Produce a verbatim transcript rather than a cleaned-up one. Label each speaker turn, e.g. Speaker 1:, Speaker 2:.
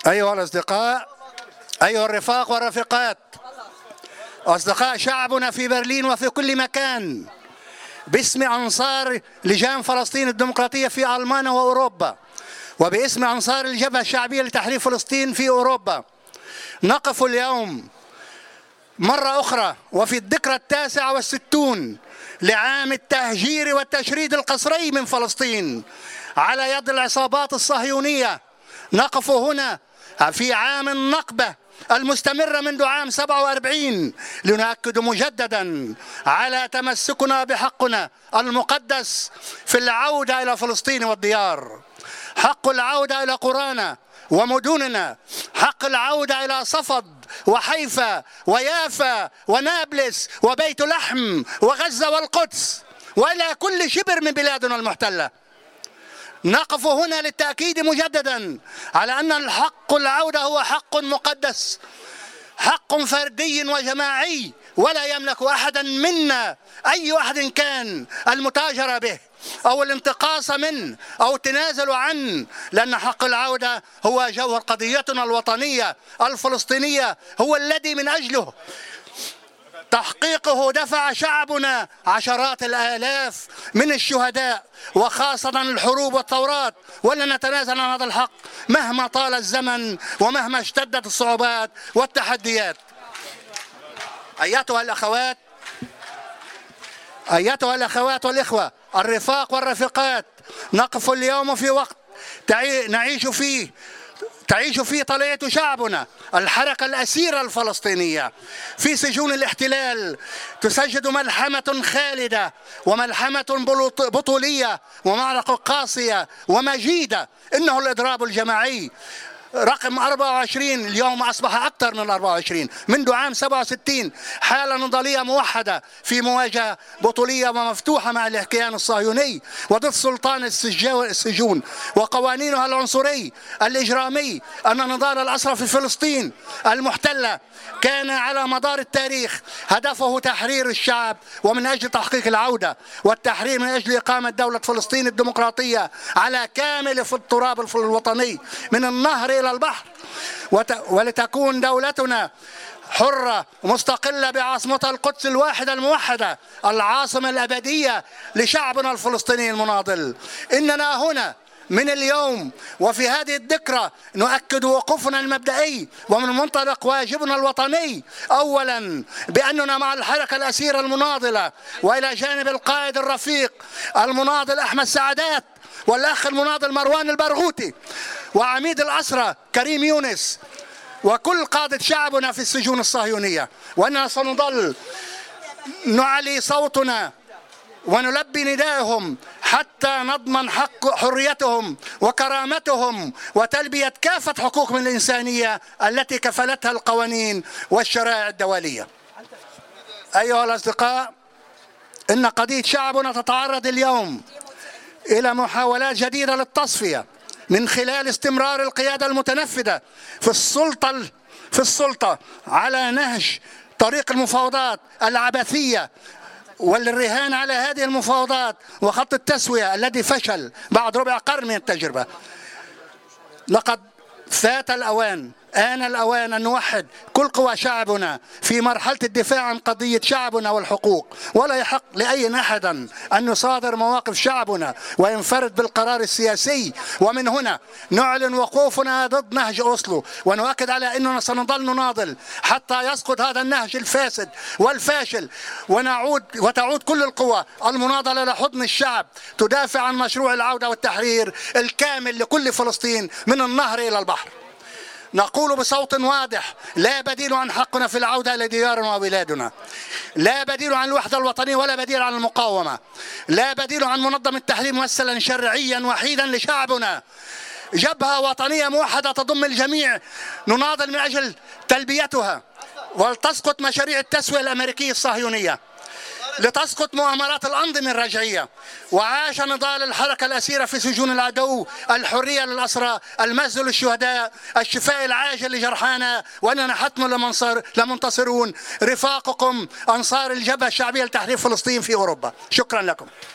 Speaker 1: أيها الأصدقاء، أيها الرفاق والرفيقات، أصدقاء شعبنا في برلين وفي كل مكان، باسم أنصار لجان فلسطين الديمقراطية في ألمانيا وأوروبا، وباسم أنصار الجبهة الشعبية لتحرير فلسطين في أوروبا، نقف اليوم مرة أخرى وفي الذكرى التاسعة والستون لعام التهجير والتشريد القسري من فلسطين على يد العصابات الصهيونية. نقف هنا في عام النقبة المستمرة منذ عام سبعة وأربعين لنؤكد مجددا على تمسكنا بحقنا المقدس في العودة إلى فلسطين والديار، حق العودة إلى قرانا ومدننا، حق العودة إلى صفد وحيفا ويافا ونابلس وبيت لحم وغزة والقدس وإلى كل شبر من بلادنا المحتلة. نقف هنا للتأكيد مجددا على أن الحق العودة هو حق مقدس، حق فردي وجماعي، ولا يملك أحدا منا أي أحد كان المتاجرة به أو الانتقاص منه أو التنازل عنه، لأن حق العودة هو جوهر قضيتنا الوطنية الفلسطينية، هو الذي من أجله تحقيقه دفع شعبنا عشرات الآلاف من الشهداء، وخاصة الحروب والثورات، ولن نتنازل عن هذا الحق مهما طال الزمن ومهما اشتدت الصعوبات والتحديات. أيتها الأخوات أيتها الأخوات والإخوة، الرفاق والرفيقات، نقف اليوم في وقت نعيش فيه تعيش فيه طليعة شعبنا الحركة الأسيرة الفلسطينية في سجون الاحتلال، تسجد ملحمة خالدة وملحمة بطولية ومعركة قاسية ومجيدة، إنه الإضراب الجماعي رقم أربعة وعشرين، اليوم أصبح أكثر من أربعة وعشرين، منذ عام سبعة وستين حالة نضالية موحدة في مواجهة بطولية ومفتوحة مع الكيان الصهيوني وضد سلطان السجون وقوانينها العنصري الإجرامي. أن نضال الأسرى في فلسطين المحتلة كان على مدار التاريخ هدفه تحرير الشعب ومن أجل تحقيق العودة والتحرير من أجل إقامة دولة فلسطين الديمقراطية على كامل في التراب الوطني من النهر إلى البحر، ولتكون دولتنا حرة مستقلة بعاصمتها القدس الواحدة الموحدة، العاصمة الأبدية لشعبنا الفلسطيني المناضل. إننا هنا من اليوم وفي هذه الذكرى نؤكد وقوفنا المبدئي ومن منطلق واجبنا الوطني، أولا بأننا مع الحركة الأسيرة المناضلة، وإلى جانب القائد الرفيق المناضل أحمد سعدات والأخ المناضل مروان البرغوثي وعميد الأسرى كريم يونس وكل قادة شعبنا في السجون الصهيونية، وأننا سنظل نعلي صوتنا ونلبي ندائهم حتى نضمن حق حريتهم وكرامتهم وتلبية كافة حقوقهم الإنسانية التي كفلتها القوانين والشرائع الدولية. أيها الأصدقاء، إن قضية شعبنا تتعرض اليوم إلى محاولات جديدة للتصفية من خلال استمرار القيادة المتنفذة في السلطة في السلطة على نهج طريق المفاوضات العبثية والرهان على هذه المفاوضات وخط التسوية الذي فشل بعد ربع قرن من التجربة. لقد فات الأوان، آن الأوان أن نوحد كل قوى شعبنا في مرحلة الدفاع عن قضية شعبنا والحقوق، ولا يحق لأي أحد أن يصادر مواقف شعبنا وينفرد بالقرار السياسي. ومن هنا نعلن وقوفنا ضد نهج أوسلو، ونؤكد على أننا سنظل نناضل حتى يسقط هذا النهج الفاسد والفاشل، ونعود وتعود كل القوى المناضلة لحضن الشعب تدافع عن مشروع العودة والتحرير الكامل لكل فلسطين من النهر إلى البحر. نقول بصوت واضح: لا بديل عن حقنا في العودة إلى ديارنا وبلادنا، لا بديل عن الوحدة الوطنية ولا بديل عن المقاومة، لا بديل عن منظم التحرير ممثلا شرعيا وحيدا لشعبنا، جبهة وطنية موحدة تضم الجميع نناضل من أجل تلبيتها، ولتسقط مشاريع التسوية الأمريكية الصهيونية، لتسقط مؤامرات الأنظمة الرجعية. وعاش نضال الحركة الأسيرة في سجون العدو، الحرية للأسرى، المجد للشهداء، الشفاء العاجل لجرحانا، وأننا حتما لمنتصرون. رفاقكم أنصار الجبهة الشعبية لتحرير فلسطين في أوروبا. شكرا لكم.